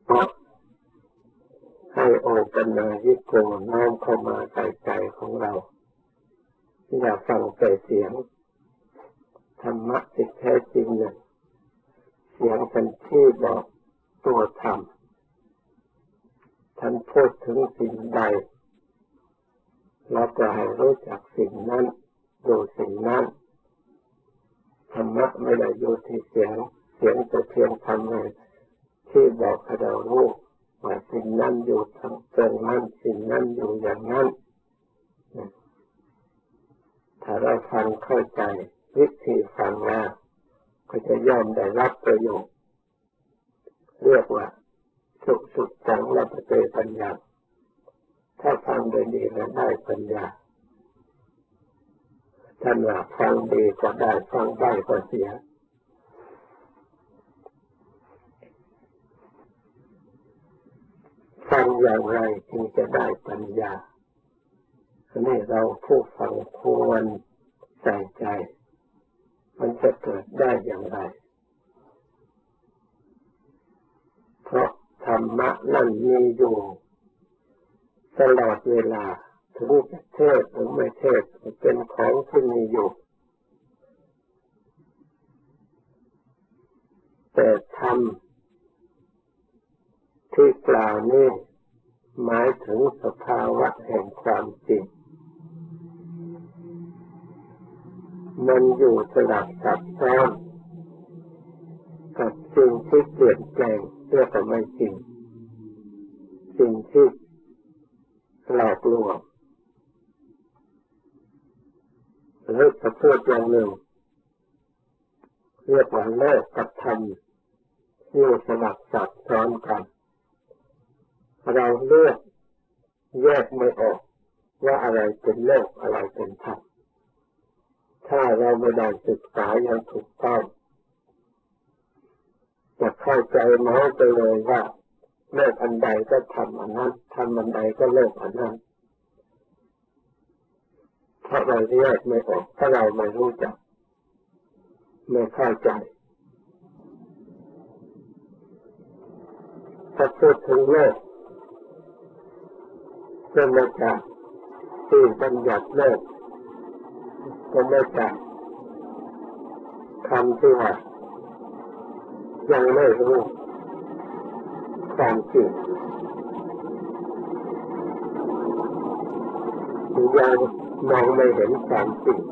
เพราะให้โอปัญญิโกน้อมเข้ามาใส่ใจของเราอย่าฟังแต่เสียงธรรมะที่แท้จริงเนี่ยเสียงเป็นที่บอกตัวธรรมท่านพูดถึงสิ่งใดเราก็ให้รู้จักสิ่งนั้นดูสิ่งนั้นธรรมะไม่ได้อยู่ที่เสียงแต่เพียงทำให้ที่บอกให้เรารู้ว่าสิ่งนั้นอยู่ทางตรงนั้นสิ่งนั้นอยู่อย่างนั้นถ้าเราฟังเข้าใจวิธีฟังแล้วก็จะย่อมได้รับประโยชน์เรียกว่าสุสังละปะเตปัญญาถ้าฟังได้ดีแล้วได้ปัญญาท่านว่าฟังดีก็ได้ฟังได้ก็เสียฟังอย่างไรจึงจะได้ปัญญาอันนี้เราผู้ฟังควรใส่ใจมันจะเกิดได้อย่างไรเพราะธรรมะนั่นมีอยู่ตลอดเวลาถึงจะเทศหรือไม่เทศเป็นของที่มีอยู่แต่ธรรมที่กล่าวนี้หมายถึงสภาวะแห่งความจริงมันอยู่สลับซับซ้อนกับสิ่งที่เปลี่ยนแปลงเรียกว่าไม่จริงสิ่งที่หลอกลวงหรือจะพูดอย่างหนึ่งเรียกว่าโลกกับธรรมอยู่สลับซับซ้อนกันเราเลือกแยกไม่ออกว่าอะไรเป็นโลกอะไรเป็นธรรมถ้าเราไม่ได้ศึกษาอย่างถูกต้องจะเข้าใจน้อยไปเลยว่าโลกอันใดก็ธรรมอันนั้นธรรมอันใดก็โลกอันนั้นเพราะเราแยกไม่ออกถ้าเราไม่รู้จักไม่เข้าใจถ้าพูดถึงโลกก็มาจากที่บัญญัติโลกก็มาจากคำที่ว่ายังไม่รู้ความจริงยังมองไม่เห็นความจริง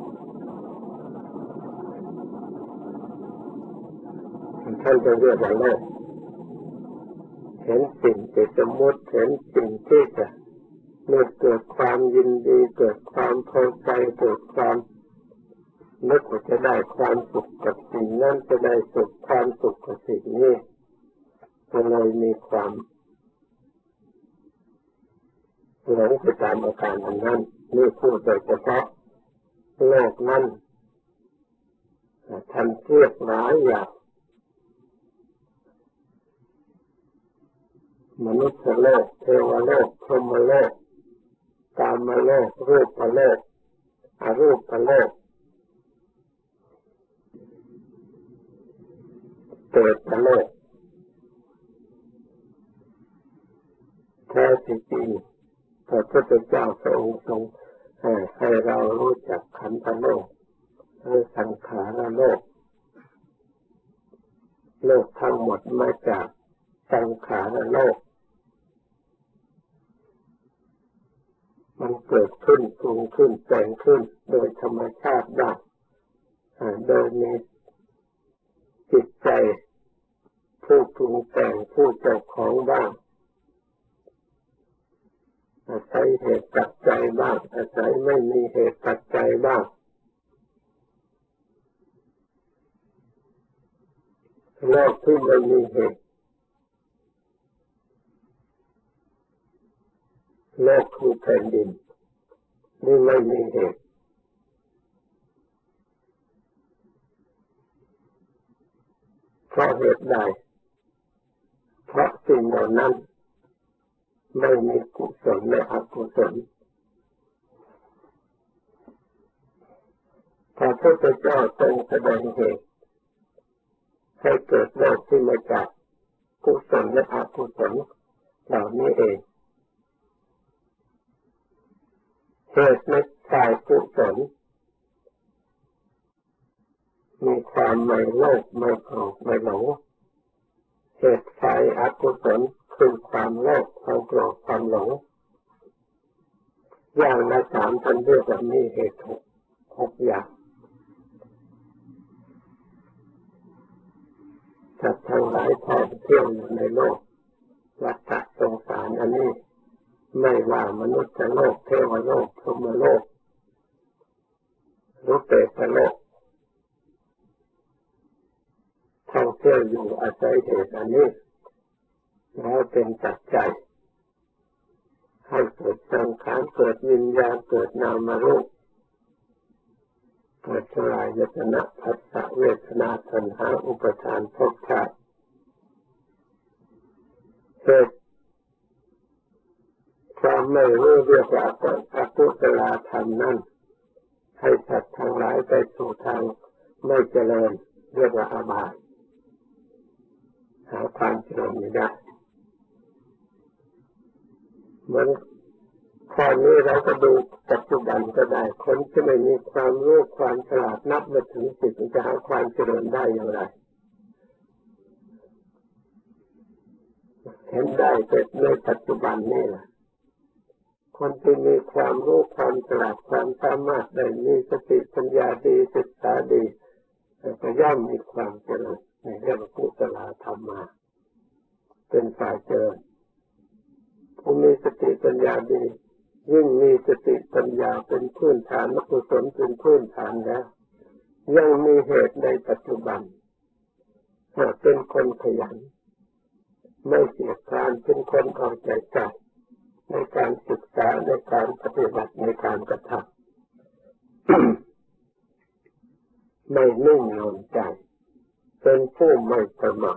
ท่านจะเรียกว่าโลกเห็นสิ่งที่สมมติเห็นสิ่งที่จะเมื่อเกิดความยินดีเกิดความพอใจเกิดความนึกว่าจะได้ความสุขกับสิ่งนั้นจะได้สุขความสุขกับสิ่งนี้ก็เลยมีความหลงไปตามอาการอันนั้นนี่พูดโดยเฉพาะโลกนั้นท่านเทียบหลายอย่างมนุษย์โลกเทวโลกพรหมโลกกามโลกรูปโลกอรูปโลกเปรตโลกแท้จริงพระพุทธเจ้าพระองค์ทรงให้เรารู้จักขันธโลกหรือสังขารโลกโลกทั้งหมดมาจากสังขารโลกมันเกิดขึ้นปรุงขึ้นแต่งขึ้นโดยธรรมชาติบ้างโดยมีจิตใจผู้ปรุงแต่งผู้เจ้าของบ้างอาศัยเหตุปัจจัยบ้างอาศัยไม่มีเหตุปัจจัยบ้างโลกที่ไม่มีเหตุโลกคือแผ่นดินนี่ไม่มีเหตุเพราะเหตุใดเพราะสิ่งเหล่านั้นไม่มีกุศลและอกุศลพระพุทธเจ้าทรงแสดงเหตุให้เกิดโลกที่มาจากกุศลและอกุศลเหล่านี้เองเหตุในฝ่ายกุศลมีความไม่โลภไม่โกรธไม่หลงเหตุฝ่ายอกุศลคือความโลภความโกรธความหลงอย่างละสามท่านเรียกว่ามีเหตุหกอย่างสัตว์ทั้งหลายท่องเที่ยวอยู่ในโลกวัฏสงสารอันนี้ไม่ว่ามนุษย์โลกเทวโลกพรหมโลกหรือเปรตโลกท่องเที่ยวอยู่อาศัยเหตุอันนี้แล้วเป็นปัจจัยให้เกิดสังขารเกิดวิญญาณเกิดนามรูปเกิดสลายยตนะผัสสะเวทนาตัณหาอุปทานภพชาติเหตุความไม่รู้เรียกว่าอกุศลธรรมนั้นให้สัตว์ทั้งหลายไปสู่ทางไม่เจริญเรียกว่าอบายหาความเจริญไม่ได้เหมือนข้อนี้เราก็ดูปัจจุบันก็ได้คนที่ไม่มีความรู้ความฉลาดนับมาถึงจิตจะหาความเจริญได้อย่างไรเห็นได้แต่ในปัจจุบันนี่แหละคนที่มีความรู้ความฉลาดความสามารถได้มีสติปัญญาดีศึกษาดีก็ย่อมมีความเจริญในเรื่องกุศลธรรมมาเป็นฝ่ายเจริญผู้มีสติปัญญาดียิ่งมีสติปัญญาเป็นพื้นฐานกุศลเป็นพื้นฐานแล้วยังมีเหตุในปัจจุบันเป็นคนขยันไม่เกียจคร้านเป็นคนเอาใจใส่ในการศึกษาในการปฏิบัติในการกระทำไม่นิ่งนอนใจเป็นผู้ไม่ประมาท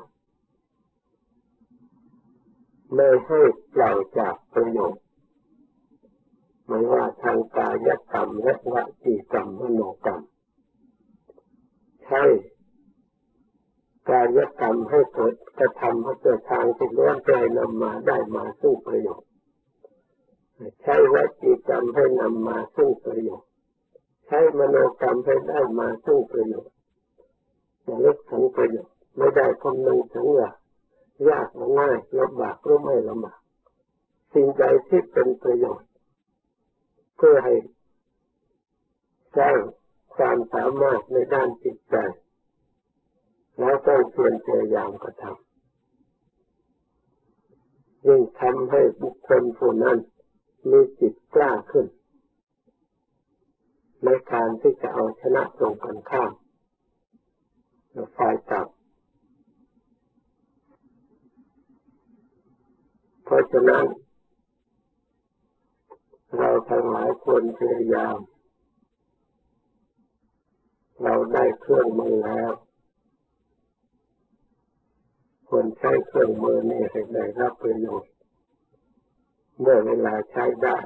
ไม่ให้เปล่าจากประโยชน์ไม่ว่าทางกายกรรมและวจีกรรมมโนกรรมใช่กายกรรมให้เกิดกระทำให้เกิดทางที่ล้วนใจนำมาได้มาซึ่งประโยชน์ใช้วจีกรรมให้นำมาซึ่งประโยชน์ใช้มโนกรรมให้ได้มาซึ่งประโยชน์ระลึกถึงประโยชน์ไม่ได้คำนึงถึงว่ายากหรือง่ายลำบากหรือไม่ลำบากสิ่งใดที่เป็นประโยชน์เพื่อให้สร้างความสามารถในด้านจิตใจแล้วต้องเพียรพยายามกระทำยิ่งทำให้บุคคลผู้นั้นมีจิตกล้าขึ้นในการที่จะเอาชนะตรงกันข้ามฝ่ายต่ำเพราะฉะนั้นเราทั้งหลายควรพยายามเราได้เครื่องมือแล้วควรใช้เครื่องมือนี้ให้ได้รับประโยชน์เมื่อเวลาใช้ได้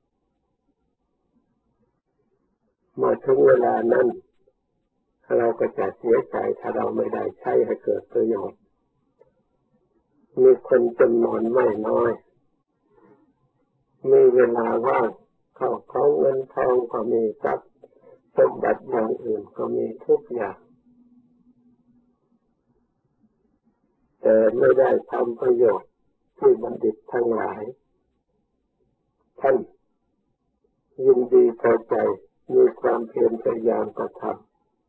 เมื่อถึงเวลานั้นเราก็จะเสียใจถ้าเราไม่ได้ใช้ให้เกิดประโยชน์มีคนจำนวนไม่น้อยมีเวลาว่างเข้าของเงินทองก็มีทรัพย์สมบัติอย่างอื่นก็มีทุกอย่างแต่ไม่ได้ทำประโยชน์ที่บัณฑิตทั้งหลายท่านยินดีพอใจมีความเพียรพยายามกระทำ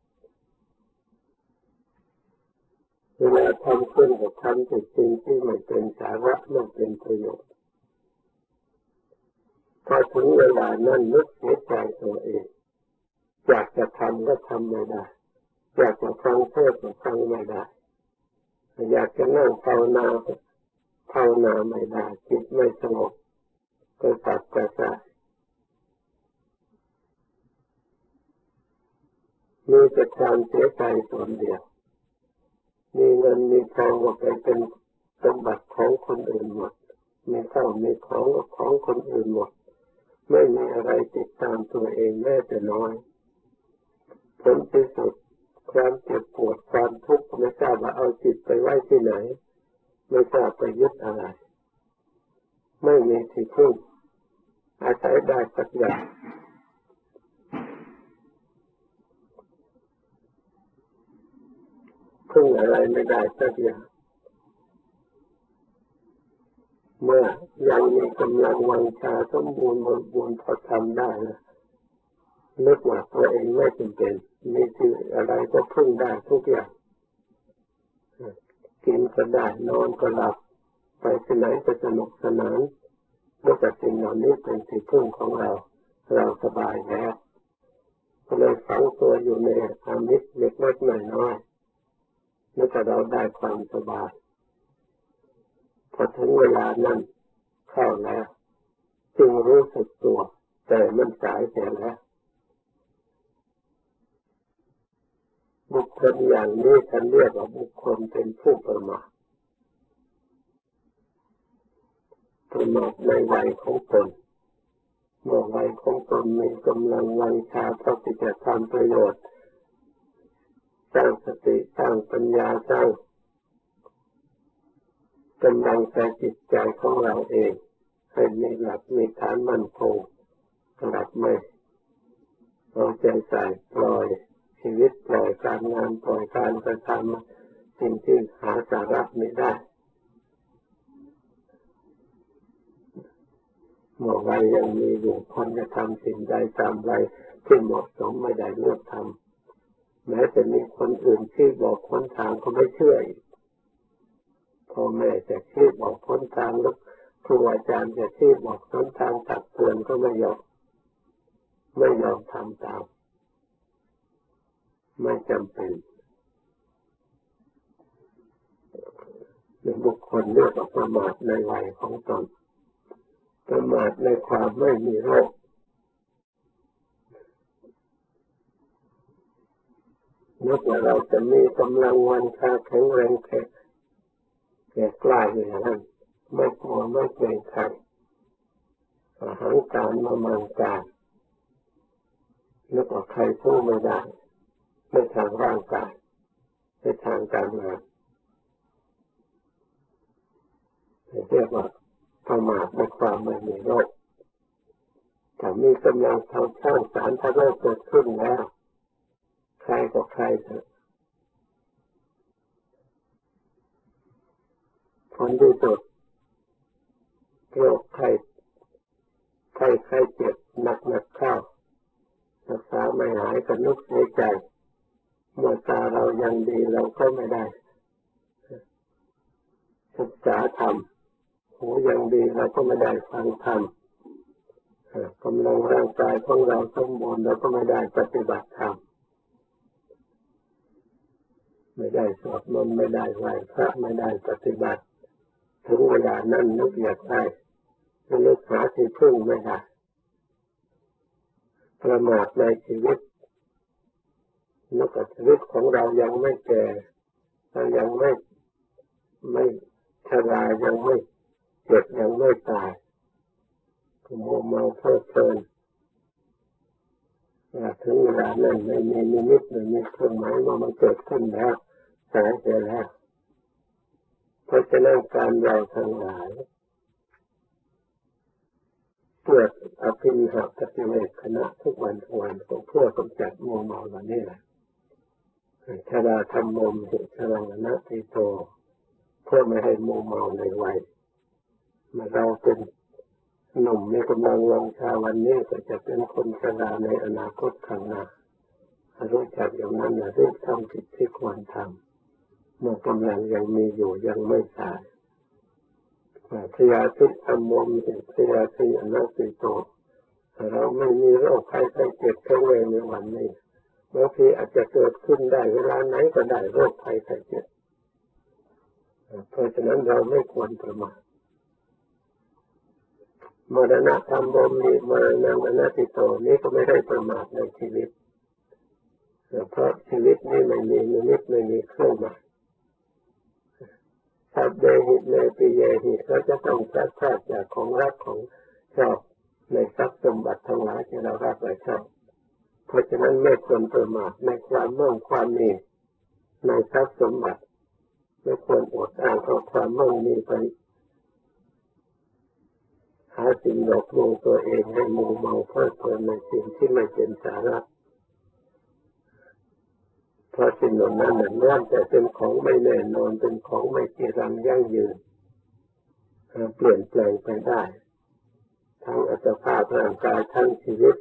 เวลาทำขึ้นก็ทำแต่สิ่งที่ไม่เป็นสาระไม่เป็นประโยชน์พอถึงเวลานั้นนึกเสียใจตัวเองอยากจะทำก็ทำไม่ได้อยากจะฟังเทศน์ก็ฟังไม่ได้อยากจะนั่งภาวนาไม่ได้จิตไม่สงบก็สับกระส่ายมีแต่ความเสียใจส่วนเดียวมีเงินมีทองก็ไปเป็นสมบัติของคนอื่นหมดมีข้าวมีของก็ของคนอื่นหมดไม่มีอะไรติดตามตัวเองแม้แต่น้อยผลที่สุดความเจ็บปวดความทุกข์ไม่ทราบว่าเอาจิตไปไว้ที่ไหนไม่ทราบไปยึดอะไรไม่มีที่พึ่งอาศัยได้สักอย่างพึ่งอะไรไม่ได้สักอย่างเมื่อยังมีกำลังวังชาสมบูรณ์บริบูรณ์พอทำได้แล้วนึกว่าตัวเองไม่จำเป็นมีที่อะไรก็พึ่งได้ทุกอย่างกินก็ได้นอนก็หลับไปที่ไหนก็สนุกสนานด้วยแต่สิ่งเหล่านี้เป็นที่พึ่งของเราเราสบายแล้วก็เลยฝังตัวอยู่ในอามิตรเล็กๆน้อยๆนึกว่าเราได้ความสบายพอถึงเวลานั้นเข้าแล้วจึงรู้สึกตัวแต่มันสายเสียแล้วบุคคลอย่างนี้ท่านเรียกว่าบุคคลเป็นผู้ประมาทประมาทในวัยของตนเมื่อวัยของตนมีกำลังวังชาพอที่จะทำประโยชน์สร้างสติสร้างปัญญาสร้างกำลังใจจิตใจของเราเองให้มีหลักมีฐานมั่นคงกลับไม่เอาใจใส่ปล่อยชีวิตปล่อยการงานปล่อยการกระทำสิ่งที่หาสาระไม่ได้เมื่อวัยยังมีอยู่ควรจะทำสิ่งใดตามวัยที่เหมาะสมไม่ได้เลือกทำแม้จะมีคนอื่นที่บอกคนทางก็ไม่เชื่อพ่อแม่จะชี้บอกคนทางแล้วครูอาจารย์จะชี้บอกคนทางตักเตือนก็ไม่ยอมทำตามไม่จำเป็นหรือบุคคลเรียกว่าประมาทในวัยของตนประมาทในความไม่มีโรคนึกว่าเราจะมีกำลังวังชาแข็งแรงแก่กล้าอย่างนั้นไม่กลัวไม่เกรงใครอาหารการมามังการนึกว่าใครสู้ไม่ได้ในทางร่างกายในทางการงานเรียกว่าประมาทในความไม่มีโรคถ้ามีกำลังทำสร้างสรรค์ถ้าโรคเกิดขึ้นแล้วใครก็ใครเถอะผลที่สุดโรคไข้เจ็บหนักเข้ารักษาไม่หายก็นึกในใจเมื่อตาเรายังดีเราก็ไม่ได้ศึกษาธรรมหูยังดีเราก็ไม่ได้ฟังธรรมกำลังร่างกายของเราสมบูรณ์เราก็ไม่ได้ปฏิบัติธรรมไม่ได้สวดมนต์ไม่ได้ไหว้พระไม่ได้ปฏิบัติถึงเวลานั้นนึกอยากได้นึกหาที่พึ่งไม่ได้ประมาทในชีวิตนึกว่าชีวิตของเรายังไม่แก่เรายังไม่ชรายังไม่เจ็บยังไม่ตายมัวเมาเพลิดเพลินถึงเวลานั้นไม่มีนิมิตไม่มีเครื่องหมายว่ามันเกิดขึ้นแล้วสายเสียแล้วเพราะฉะนั้นการเราทั้งหลายเพื่ออภินิหารปฏิเวทคณะทุกวันก็เพื่อกำจัดมัวเมาเหล่านี้แหละชราธรรมโมหิชรังนะติโตเพื่อไม่ให้มัวเมาในวัยเมื่อเราเป็นหนุ่มมีกำลังวังชาวันนี้ก็จะเป็นคนชราในอนาคตข้างหน้ารู้จักอย่างนั้นนะรีบทำกิจที่ควรทำเมื่อกำลังยังมีอยู่ยังไม่ตายพยาธิธรรมโมหิพยาธิอนัตติโตเราไม่มีโรคภัยไข้เจ็บแข็งแรงในวันนี้บางทีอาจจะเกิดขึ้นได้เวลาไหนก็ได้โรคภัยไข้เจ็บเพราะฉะนั้นเราไม่ควรประมาทมรณะธรรมโมหิมรณะอนัตติโตนี้ก็ไม่ได้ประมาทในชีวิตเพราะชีวิตนี้ไม่มีนิมิตไม่มีเครื่องหมายสัพเพหิเนปิเยหิเราจะต้องพลัดพรากจากของรักของชอบในทรัพย์สมบัติทั้งหลายที่เรารักและชอบเพราะฉะนั้นไม่ควรประมาทในความมั่งความมีในทรัพย์สมบัติไม่ควรอดอ้างเอาความมั่งมีไปหาสิ่งหลอกลวงตัวเองให้มัวเมาเพลิดเพลินในสิ่งที่ไม่เป็นสาระเพราะสิ่งเหล่านั้นล้วนแต่เป็นของไม่แน่นอนเป็นของไม่จีรังยั่งยืนเปลี่ยนแปลงไปได้ทั้งอัตภาพร่างกายทั้งชีวิต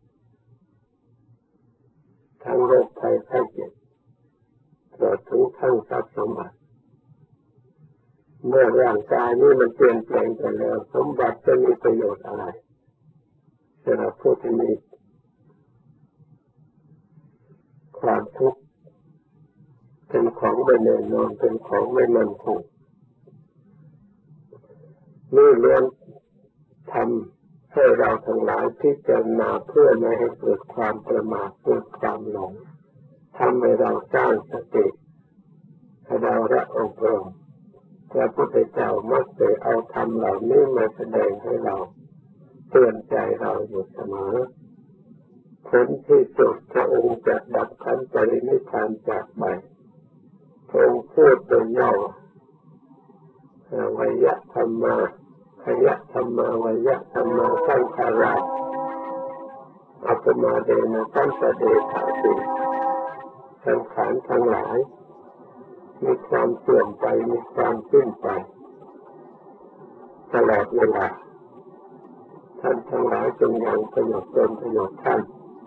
ทั้งโรคภัยไข้เจ็บตลอดถึงทั้งทรัพย์สมบัติเมื่อร่างกายนี้มันเปลี่ยนแปลงไปแล้วสมบัติจะมีประโยชน์อะไรสำหรับผู้ที่มีความทุกข์เป็นของไม่แน่นอนเป็นของไม่มั่นคงนี่ล้วนทำให้เราทั้งหลายพิจารณาเพื่อไม่ให้เกิดความประมาทเกิดความหลงทำให้เราสร้างสติให้เราละอบรมพระพุทธเจ้ามักจะเอาธรรมเหล่านี้มาแสดงให้เราเตือนใจเราอยู่เสมอผลที่สุดพระองค์จะดับขันธ์ปรินิพพานจากไปพระองค์พูดโดยย่อวยะธรรมาขยะธรรมาวยะธรรมาสังขาราอัปมาเดนะสัมปเดชาติสังขารทั้งหลายมีความเสื่อมไปมีความสิ้นไปตลอดเวลาท่านทั้งหลายจงยังประโยชน์ตนประโยชน์ท่าน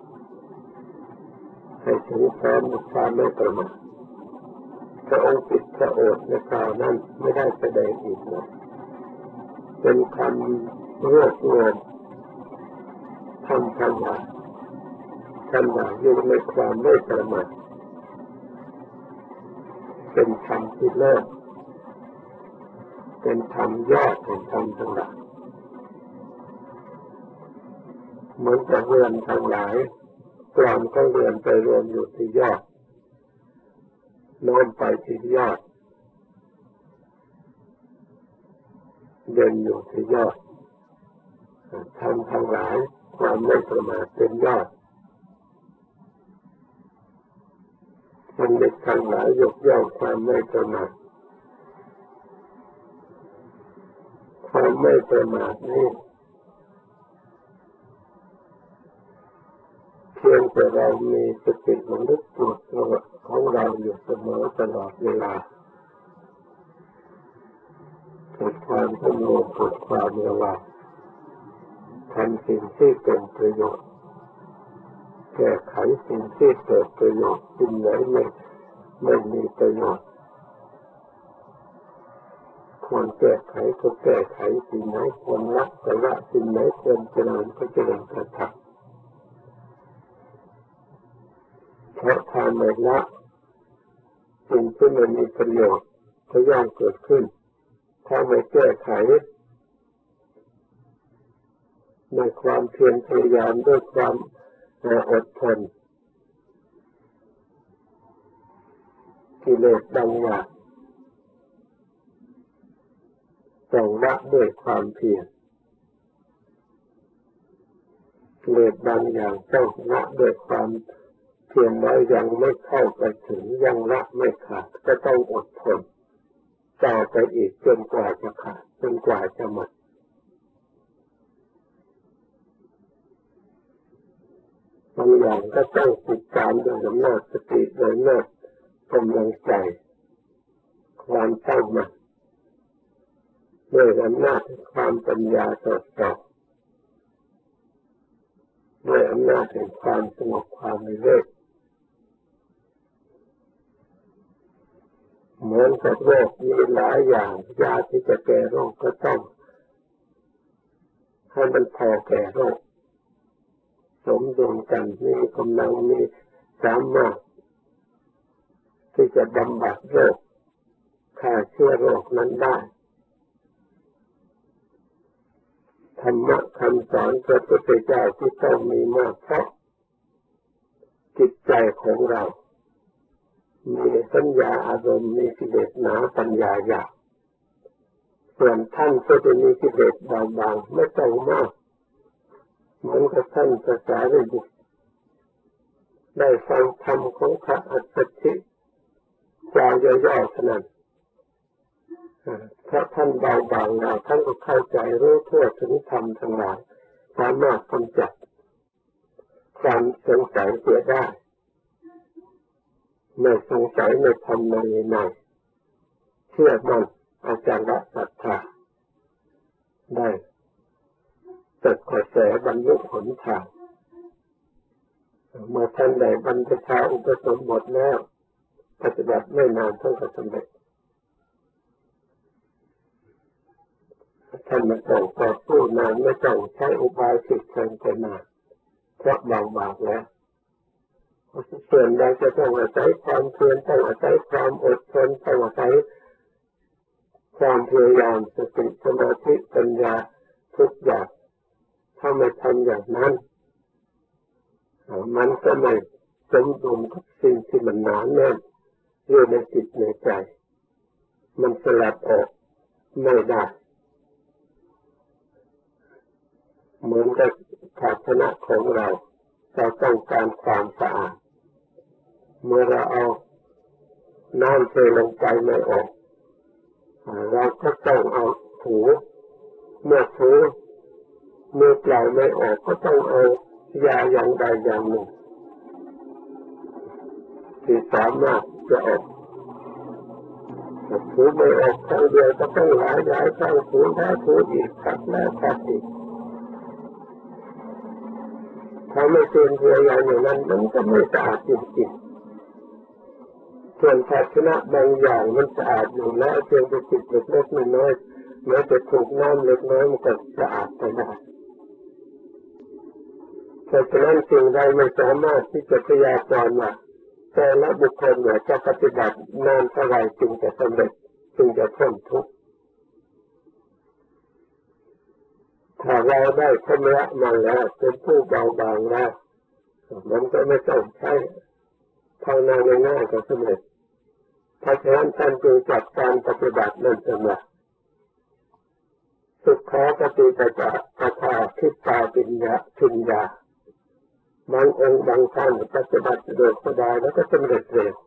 ให้ถึงพร้อมในความไม่ประมาทพระองค์ปิดพระโอษฐ์ในคราวนั้นไม่ได้แสดงอีกเลยเป็นคำรวบรวมธรรมทั้งหลายท่านว่าอยู่ในความไม่ประมาทเป็นธรรมที่เลิศเป็นธรรมยอดแห่งธรรมทั้งหลายเหมือนกับเรือนทั้งหลายกลางก็เรือนไปรวมอยู่ที่ยอดโน้มไปที่ยอดเด่นอยู่ที่ยอดธรรมทั้งหลายความไม่ประมาทเป็นยอดบัณฑิตทั้งหลายยกย่องความไม่ประมาทความไม่ประมาทนี้เพียงแต่เรามีสติระลึกตัวของเราอยู่เสมอตลอดเวลาเกิดความสงบเกิดความระวังทำสิ่งที่เป็นประโยชน์แก้ไขสิ่งที่เกิดประโยชน์สิ่งไหนไม่มีประโยชน์ควรแก้ไขก็แก้ไขสิ่งไหนควรละก็ละสิ่งไหนควรเจริญก็เจริญกระทำเพราะถ้าไม่ละสิ่งที่ไม่มีประโยชน์ก็ย่อมเกิดขึ้นถ้าไม่แก้ไขในความเพียรพยายามด้วยความอดทนกิเลสบางอย่างต้องละด้วยความเพียรกิเลสบางอย่างต้องละด้วยความเพียรแล้วยังไม่เข้าไปถึงยังละไม่ขาดก็ต้องอดทนต่อไปอีกจนกว่าจะขาดจนกว่าจะหมดบางอย่างก็ต้องติดตามด้วยอำนาจสติโดยอำนาจกำลังใจความตั้งมั่นด้วยอำนาจความปัญญาสดสอบด้วยอำนาจแห่งความสงบความวิเวกเหมือนกับโรคมีหลายอย่างยาที่จะแก้โรคก็ต้องให้มันพอแก้โรคสมดุลกันมีกำลังมีสามารถที่จะบำบัดโรคฆ่าเชื้อโรคนั้นได้ธรรมะคำสอนพระพุทธเจ้าที่ต้องมีมากเพราะจิตใจของเรามีสัญญาอารมณ์มีกิเลสหนาปัญญาหยาบส่วนท่านก็จะมีกิเลสเบาบางไม่ต้องมากเหมือนกับท่านพระสารีบุตรได้ฟังธรรมของพระอัสสชิกล่าวย่อๆเท่านั้นเพราะท่านเบาบางแล้วท่านก็เข้าใจรู้ทั่วถึงธรรมทั้งหลายสามารถกำจัดความสงสัยเสียได้ไม่สงสัยในธรรมในในเชื่อมั่นอาจารย์ศรัทธาได้ตึกกระแสบรรลุหนทางเมื่อท่านได้บรรพชาอุปสมบทแล้วปฏิบัติไม่นานท่านก็สำเร็จท่านไม่ต้องต่อสู้นานไม่ต้องใช้อุบายฝึกฝนไปนานเพราะเบาบางแล้วส่วนใดจะต้องอาศัยความเพียรต้องอาศัยความอดทนต้องอาศัยความพยายามสติสมาธิปัญญาทุกอย่างถ้าไม่ทำอย่างนั้นมันก็ไม่สมดุลกับสิ่งที่มันหนาแน่นอยู่ในจิตในใจมันสลัดออกไม่ได้เหมือนกับภาชนะของเราต้องการความสะอาดเมื่อเราเอาน้ำเทลงไปไม่ออกเราก็ต้องเอาถูเมื่อถูมือเปล่าไม่ออกก็ต้องเอายาอย่างใดอย่างหนึ่งที่สามารถจะออกถูไม่ออกครั้งเดียวก็ต้องหลายครั้งถูแล้วถูอีกขัดแล้วขัดอีกถ้าไม่เตือนตัวอย่างนั้นมันก็ไม่สะอาดจริงๆส่วนภาชนะบางอย่างมันสะอาดอยู่แล้วเพียงแต่ติดเล็กๆน้อยๆแม้จะถูกน้ำเล็กน้อยมันก็สะอาดไปได้เพราะฉะนั้นสิ่งใดไม่สามารถที่จะพยากรณ์ว่าแต่ละบุคคลจะปฏิบัตินานเท่าไรจึงจะสำเร็จจึงจะพ้นทุกข์ถ้าเราได้ชำระมาแล้วเป็นผู้เบาบางแล้วมันก็ไม่ต้องใช้ภาวนาง่ายๆก็สำเร็จเพราะฉะนั้นท่านจึงจัดการปฏิบัตินั่นเองว่าสุขปฏิปทาอัฏฐทิฏฐาปัญญาปัญญาบางองค์บางท่านปฏิบัติโดยสบายแล้วก็สำเร็จเร็ว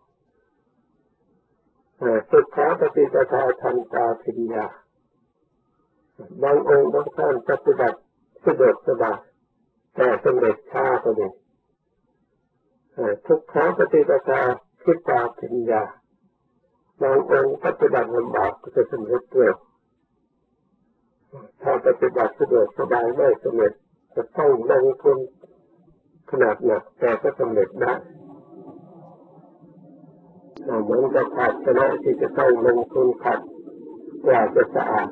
สุขปฏิปทาทันตาปัญญาบางองค์บางท่านปฏิบัติสะดวกสบายแต่สำเร็จช้าก็มีทุกขปฏิปทาทิฏฐาปัญญาบางองค์ปฏิบัติลำบากก็จะสำเร็จเร็วถ้าปฏิบัติสะดวกสบายไม่สำเร็จจะต้องลงทุนขนาดหนักแต่ก็สำเร็จได้เหมือนกับภาชนะที่จะต้องลงทุนขัดกว่าจะสะอาด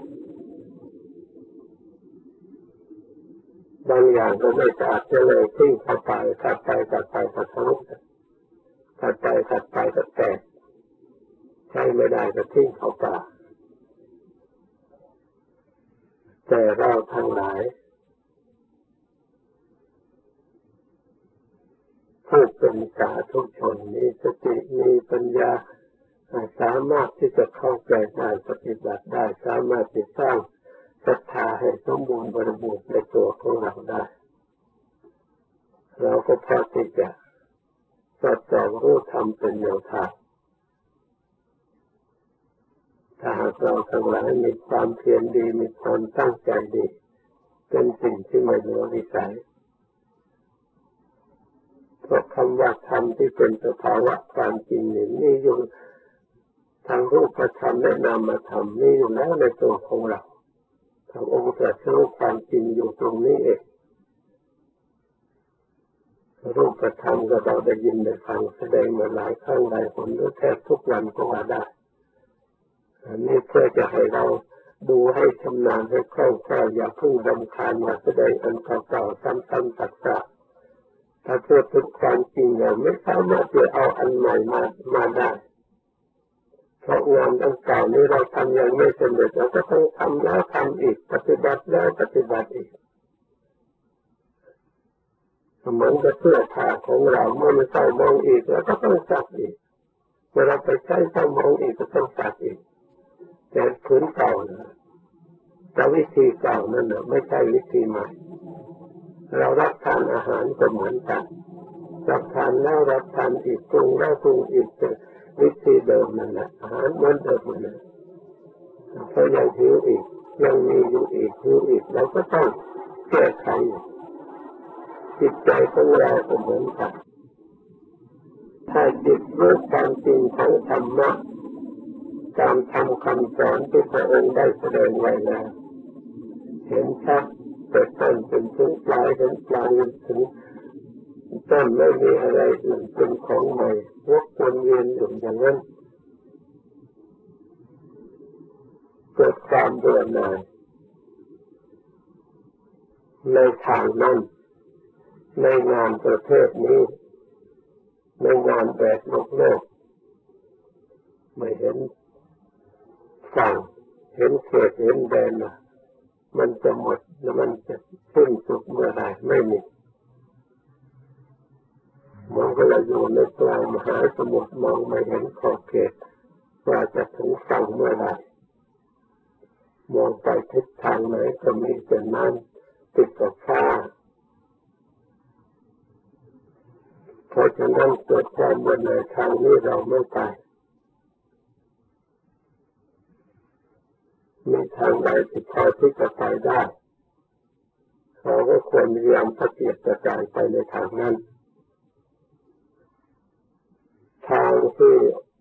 บางอย่างก็ไม่สะอาดเลยทิ้งเข้าไปขัดไปขัดทะลุขัดไปก็แตกใช้ไม่ได้ก็ทิ้งเข้าป่าแต่เราทั้งหลายผู้เป็นสาธุชนมีสติมีปัญญาสามารถที่จะเข้าใจได้ปฏิบัติได้สามารถที่สร้างศรัทธาให้สมบูรณ์บริบูรณ์ในตัวของเราได้เราก็พอที่จะสอดส่องรู้ธรรมเป็นแนวทางถ้าหากเราทั้งหลายมีความเพียรดีมีความตั้งใจดีเป็นสิ่งที่ไม่เหลือวิสัยเพราะคำว่าธรรมที่เป็นสภาวะความจริงนี่อยู่ทางรูปธรรมและนามธรรมนี่อยู่แล้วในตัวของเราทางองค์ตรัสรู้ความจริงอยู่ตรงนี้เองรูปธรรมก็เราได้ยินได้ฟังแสดงมาหลายครั้งหลายหนหรือแทบทุกวันก็ว่าได้อันนี้เพื่อจะให้เราดูให้ชำนาญให้คล่องแคล่วอย่าเพิ่งรำคาญมาแสดงอันเก่าๆซ้ำๆซักๆถ้าพูดถึงความจริงเราไม่สามารถจะเอาอันใหม่มาได้เพราะงานอันเก่านี้เราทำยังไม่สำเร็จเราก็ต้องทำแล้วทำอีกปฏิบัติแล้วปฏิบัติอีกเหมือนกับเสื้อผ้าของเราเมื่อมันเศร้ามองอีกแล้วก็ต้องซักอีกเมื่อเราไปใช้เศร้ามองอีกก็ต้องซักอีกแต่ผืนเก่านะแต่วิธีเก่านั่นนะไม่ใช่วิธีใหม่เรารับทานอาหารก็เหมือนกันรับทานแล้วรับทานอีกปรุงแล้วปรุงอีกวิธีเดิมนั่นแหละอาหารเหมือนเดิมนั่นแหละก็ยังหิวอีกยังมีอยู่อีกหิวอีกเราก็ต้องแก้ไขจิตใจของเราก็เหมือนกันถ้าจิตรู้ความจริงของธรรมะตามธรรมคำสอนที่พระองค์ได้แสดงไว้แล้วเห็นชัดเกิดต้นเป็นถึงปลายเห็นปลายถึงต้นไม่มีอะไรอื่นเป็นของใหม่วกวนเวียนอยู่อย่างนั้นเกิดความเบื่อหน่ายในทางนั้นในงานประเภทนี้ในงานแบบโลกไม่เห็นฝั่งเห็นเขตเห็นแดนมันจะหมดแล้วมันจะสิ้นสุดเมื่อไรไม่มีมองก็เราอยู่ในกลางมหาสมุทรมองไม่เห็นขอบเขตว่าจะถึงฝั่งเมื่อไรมองไปทิศทางไหนก็มีแต่น้ำติดกับฟ้าเพราะฉะนั้นเกิดความเบื่อหน่ายทางนี้เราไม่ไปมีทางใดที่พอที่จะไปได้เราก็ควรพยายามปฏิบัติการไปในทางนั้นทางที่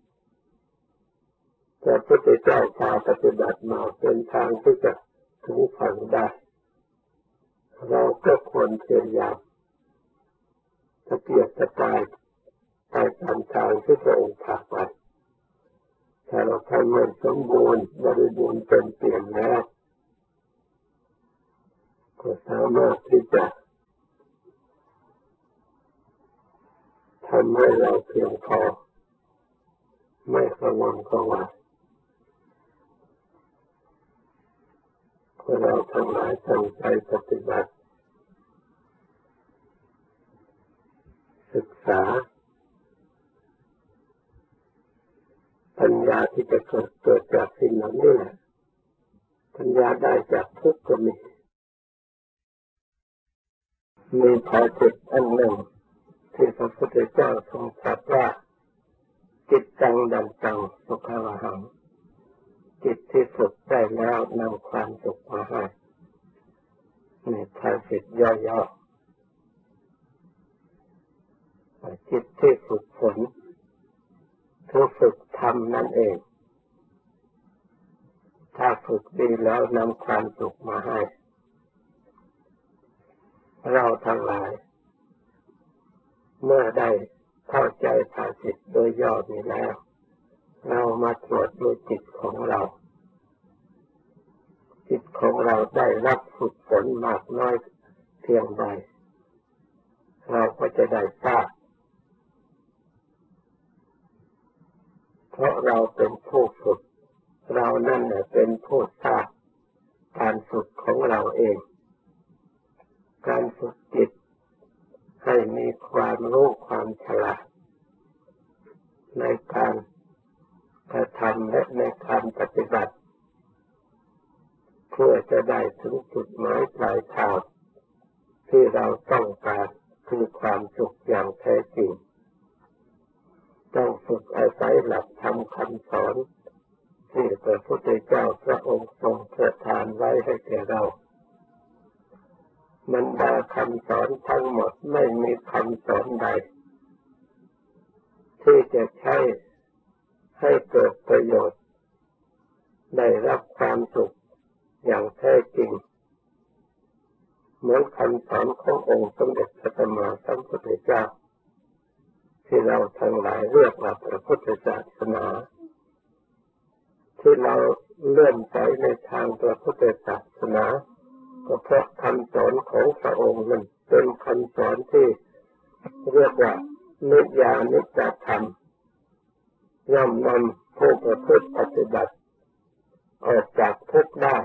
พระพุทธเจ้าพาปฏิบัติมาเป็นทางที่จะถึงฝั่งได้เราก็ควรพยายามปฏิบัติการไปตามทางที่พระองค์พาไปถ้าเราทำมันสมบูรณ์บริบูรณ์เต็มเปี่ยมแล้วก็สามารถที่จะทำให้เราเพียงพอไม่กระวนกระวายเราทั้งหลายตั้งใจปฏิบัติศึกษาปัญญาที่จะเกิดจากสิ่งเหล่านี้แหละปัญญาได้จากทุกข์ก็มีภาสิทธิ์อันหนึ่งที่พระพุทธเจ้าทรงตรัสว่าจิตตังดันตังสุขะหังจิตที่ฝึกได้แล้วนำความสุขมาให้ในภาสิทธิ์ย่อๆจิตที่ฝึกฝนคือฝึกทำนั่นเองถ้าฝึกดีแล้วนำความสุขมาให้เราทั้งหลายเมื่อได้เข้าใจภาสิทธิ์โดยย่อนี้แล้วเรามาตรวจดูจิตของเราจิตของเราได้รับฝึกฝนมากน้อยเพียงใดเราก็จะได้ทราบเพราะเราเป็นผู้ฝึกเรานั่นแหละเป็นผู้ทราบการฝึกของเราเองการฝึกจิตให้มีความรู้ความฉลาดในการกระทำและในการปฏิบัติเพื่อจะได้ถึงจุดหมายปลายทางที่เราต้องการคือความสุขอย่างแท้จริงต้องฝึกอาศัยหลักธรรมคำสอนที่พระพุทธเจ้าพระองค์ทรงประทานไว้ให้แก่เราบรรดาคำสอนทั้งหมดไม่มีคำสอนใดที่จะใช้ให้เกิดประโยชน์ได้รับความสุขอย่างแท้จริงเหมือนคำสอนขององค์สมเด็จพระสัมมาสัมพุทธเจ้าที่เราทั้งหลายเรียกว่าพระพุทธศาสนาที่เราเลื่อมใสในทางพระพุทธศาสนาก็เพราะคำสอนของพระองค์นั้นเป็นคำสอนที่เรียกว่านิยานิจธรรมย่อมนำผู้ประพฤติปฏิบัติออกจากทุกข์ได้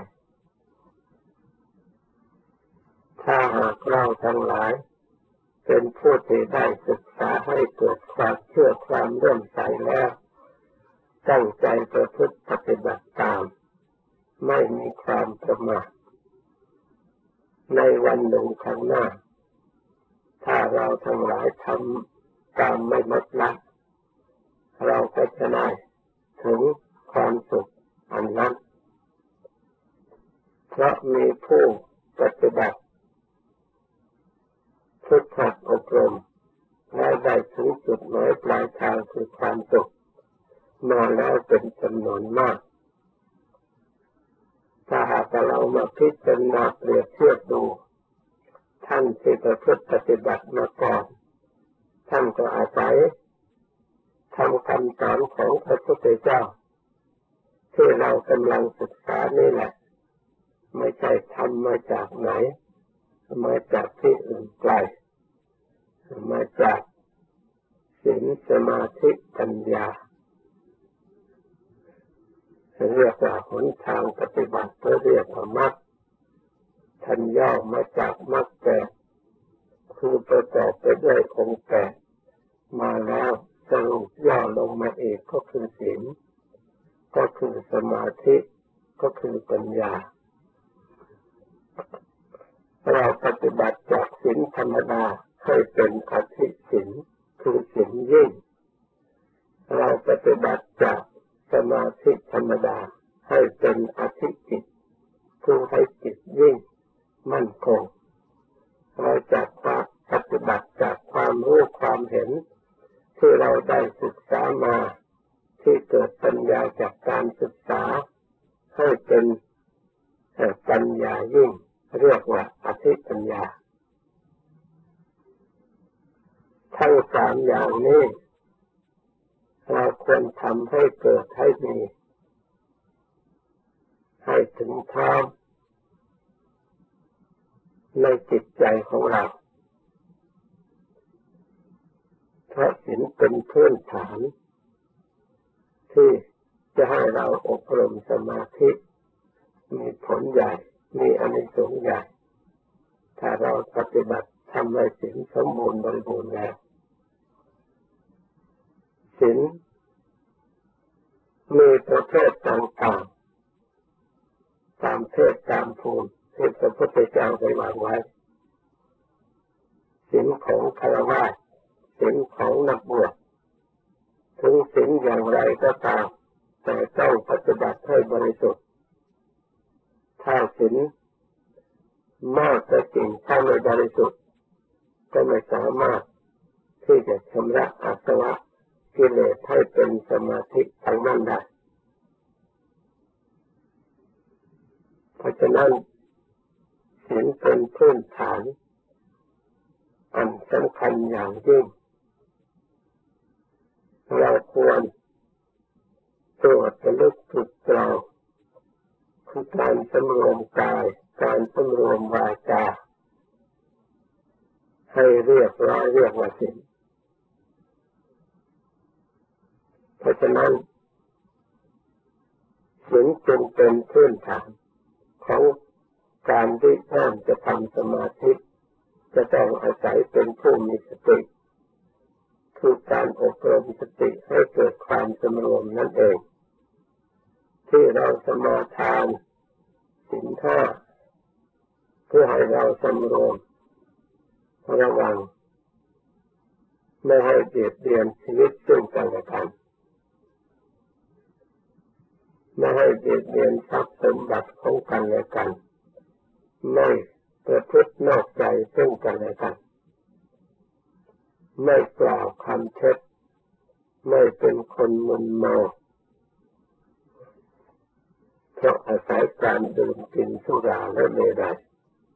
ถ้าหากเราทั้งหลายเป็นผู้ที่ได้ศึกษาให้เกิดความเชื่อความเลื่อมใสแล้วตั้งใจประพฤติปฏิบัติตามไม่มีความประมาทในวันหนึ่งข้างหน้าถ้าเราทั้งหลายทำตามไม่ลดละเราก็จะได้ถึงความสุขอันนั้นเพราะมีผู้ปฏิบัติฝึกหัดอบรมและได้ถึงจุดหมายปลายทางคือความสุขมาแล้วเป็นจำนวนมากถ้าหากเรามาพิจารณาเปรียบเทียบดูท่านที่ประพฤติปฏิบัติมาก่อนท่านก็อาศัยทำคำสอนของพระพุทธเจ้าที่เรากำลังศึกษานี่แหละไม่ใช่ทำมาจากไหนมาจากที่อื่นไกลมาจากศีลสมาธิปัญญาเรียกว่าหนทางปฏิบัติเรียกว่ามรรคท่านย่อมาจากมรรคแปดคือประกอบไปด้วยองค์แปดมาแล้วสรุปย่อลงมาอีกก็คือศีลก็คือสมาธิก็คือปัญญาเราปฏิบัติจากศีลธรรมดาให้เป็นอธิศีลคือศีลยิ่งเราปฏิบัติจากสมาธิธรรมดาให้เป็นอธิจิตคือให้จิตยิ่งมั่นคงเราจากความปฏิบัติจากความรู้ความเห็นที่เราได้ศึกษามาที่เกิดปัญญาจากการศึกษาให้เป็นปัญญายิ่งเรียกว่าอธิปัญญาทั้งสามอย่างนี้เราควรทำให้เกิดให้มีให้ถึงพร้อมในจิตใจของเราเพราะศีลเป็นพื้นฐานที่จะให้เราอบรมสมาธิมีผลใหญ่มีอานิสงส์ใหญ่ถ้าเราปฏิบัติทำให้ศีลสมบูรณ์บริบูรณ์แล้วศีลมีประเภทต่างๆตามเพศตามภูมิที่พระพุทธเจ้าได้วางไว้ศีลของฆราวาสศีลของนักบวชถึงศีลอย่างไรก็ตามแต่ต้องปฏิบัติให้บริสุทธิ์ถ้าศีลมากก็จริงถ้าไม่บริสุทธิ์ก็ไม่สามารถที่จะชำระอาสวะกิเลสให้เป็นสมาธิทั้งนั้นได้เพราะฉะนั้นศีลเป็นพื้นฐานอันสำคัญอย่างยิ่งเราควรตรวจระลึกตรึกตรองคือการสำรวมกายการสำรวมวาจาให้เรียบร้อยเรียกว่าศีลเพราะฉะนั้นศีลจึงเป็นพื้นฐานของการที่ท่านจะทำสมาธิจะต้องอาศัยเป็นผู้มีสติคือการอบรมสติให้เกิดความสำรวมนั่นเองที่เราสมาทานศีลห้าเพื่อให้เราสำรวมระวังไม่ให้เบียดเบียนชีวิตซึ่งกันและกันไม่ให้เบียดเบียนทรัพย์สมบัติของกันและกันไม่ประพฤตินอกใจซึ่งกันและกันไม่กล่าวคำเท็จไม่เป็นคนมึนเมาเพราะอาศัยการดื่มกินสุราและเมรัย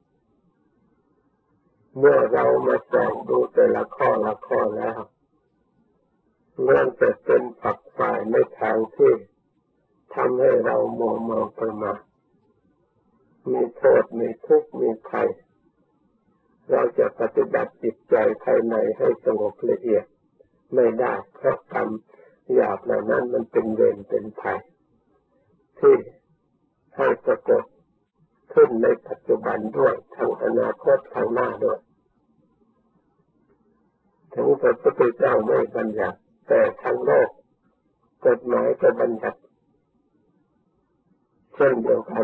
เมื่อเรามาส่องดูแต่ละข้อแล้วล้วนแต่เป็นฝักฝ่ายในทางที่ทำให้เรามัวเมาประมาทมีโทษมีทุกข์มีภัยเราจะปฏิบัติจิตใจภายในให้สงบละเอียดไม่ได้เพราะกรรมหยาบเหล่านั้นมันเป็นเวรเป็นภัยที่ให้ปรากฏขึ้นในปัจจุบันด้วยทางอนาคตข้างหน้าด้วยถึงพระพุทธเจ้าไม่บัญญัติแต่ทางโลกกฎหมายก็บัญญัติเช่นเดียวกัน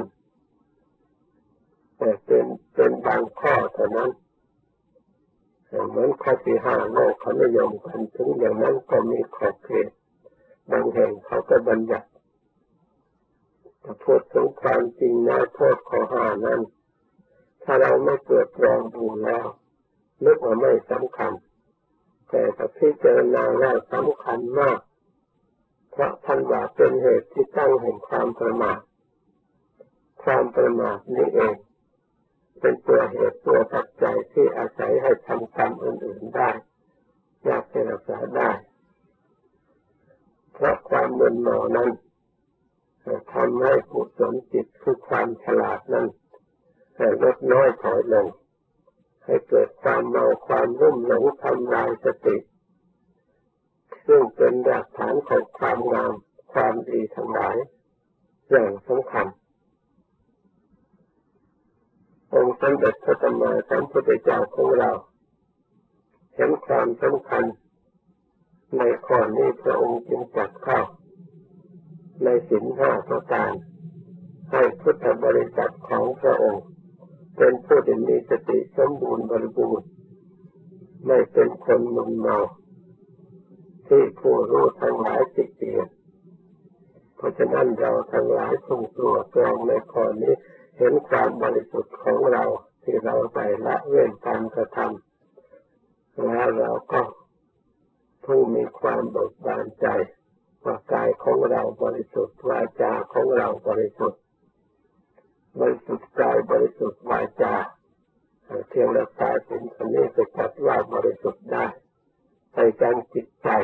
แต่เป็นบางข้อเท่านั้นเหมือนข้อที่ห้าโลกเขานิยมกันถึงอย่างนั้นก็มีขอบเขตบางแห่งเขาก็บัญญัติถ้าพูดถึงความจริงนะโทษข้อห้านั้นถ้าเราไม่ตรวจตรองดูแล้วนึกว่าไม่สำคัญแต่ถ้าพิจารณาแล้วสำคัญมากเพราะท่านว่าเป็นเหตุที่ตั้งแห่งความประมาทความประมาทนี้เองเป็นตัวเหตุตัวปัจจัยที่อาศัยให้ทำกรรมอื่นๆได้อยากจะรักษาได้เพราะความมึนเมานั้นทำให้กุศลจิตคือความฉลาดนั้นลดน้อยถอยลงให้เกิดความเมาความรุ่มหลงทำลายสติซึ่งเป็นรากฐานของความงามความดีทั้งหลายอย่างสำคัญองค์สมเด็จพระสัมมาสัมพุทธเจ้าของเราเห็นความสำคัญในข้อนี้พระองค์จึงจัดเข้าในศีลห้าประการให้พุทธบริษัทของพระองค์เป็นผู้ที่มีสติสมบูรณ์บริบูรณ์ไม่เป็นคนมึนเมาที่ผู้รู้ทั้งหลายติเตียนเพราะฉะนั้นเราทั้งหลายต้องตรวจตรองในข้อนี้เห็นความบริสุทธิ์ของเราที่เราได้ละเว้นการกระทำแล้วเราก็พึงมีความเบิกบานใจว่ากายของเราบริสุทธิ์วาจาของเราบริสุทธิ์กายบริสุทธิ์วาจาเพียงรักษาศีลอันนี้ก็จัดว่าบริสุทธิ์ได้ในการจิตใจ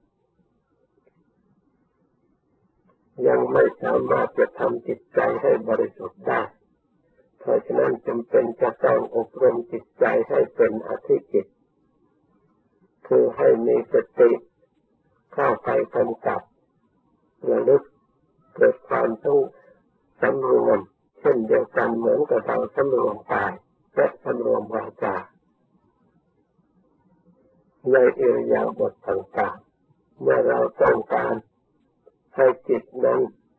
ยังไม่สามารถจะทำจิตใจให้บริสุทธิ์ได้เพราะฉะนั้นจำเป็นจะต้องอบรมจิตใจให้เป็นอธิจิตคือให้มีสติเข้าไปกำกับระลึกเกิดความต้องสำรวมเช่นเดียวกันเหมือนกับเราสำรวมกายและสำรวมวาจาในอิริยาบถต่างๆเมื่อเราต้องการให้จิตนั้น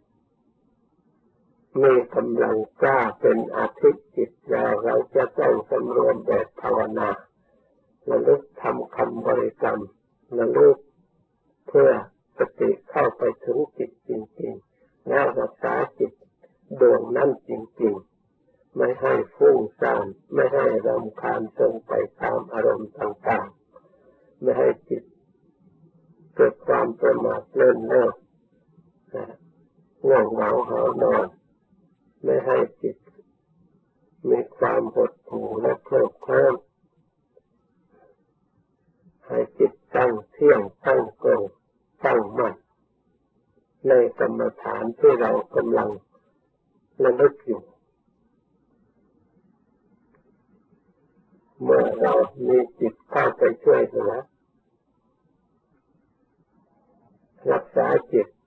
มีกำลังกล้าเป็นอธิจิตแล้วเราจะต้องสำรวมแบบภาวนาระลึกทำคำบริกรรมระลึกเพื่อสติเข้าไปถึงจิตจริงๆแล้วรักษาจิตดวงนั้นจริงๆไม่ให้ฟุ้งซ่านไม่ให้รำคาญจนไปตามอารมณ์ต่างๆไม่ให้จิตเกิดความประมาทเลินเล่อง่วงเหงาหานอนไม่ให้จิตมีความหดหู่และเคลิ้มเคลิ้มให้จิตตั้งเที่ยงตั้งตรงตั้งมั่นในกรรมฐานที่เรากำลังระลึกอยู่เมื่อเรามีจิตเข้าไปช่วยเหลือรักษาจิต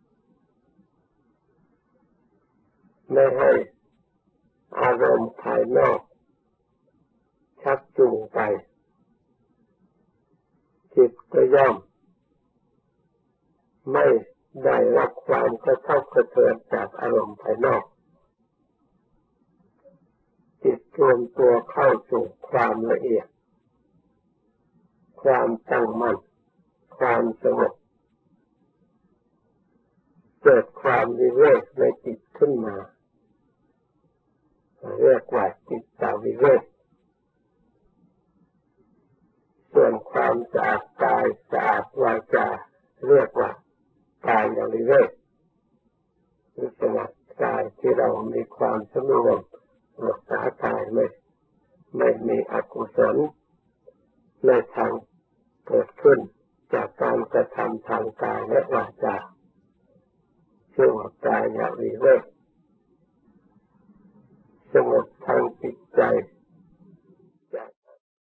ไม่ให้อารมณ์ภายนอกชักจูงไปจิตก็ย่อมไม่ได้รับความกระทบกระเทือนจากอารมณ์ภายนอกจิตรวมตัวเข้าสู่ความละเอียดความตั้งมั่นความสงบเกิดความวิเวกในจิตขึ้นมาเรียกว่าจิตตวิเวกส่วนความสะอาดกายสะอาดวาจาเรียกว่ากายวิเวกลักษณะกายที่เรามีความสำรวมรักษากายไม่มีอกุศลในทางเกิดขึ้นจากการกระทำทางกายและวาจาชื่อว่ากายวิเวกสงบทางจิตใจ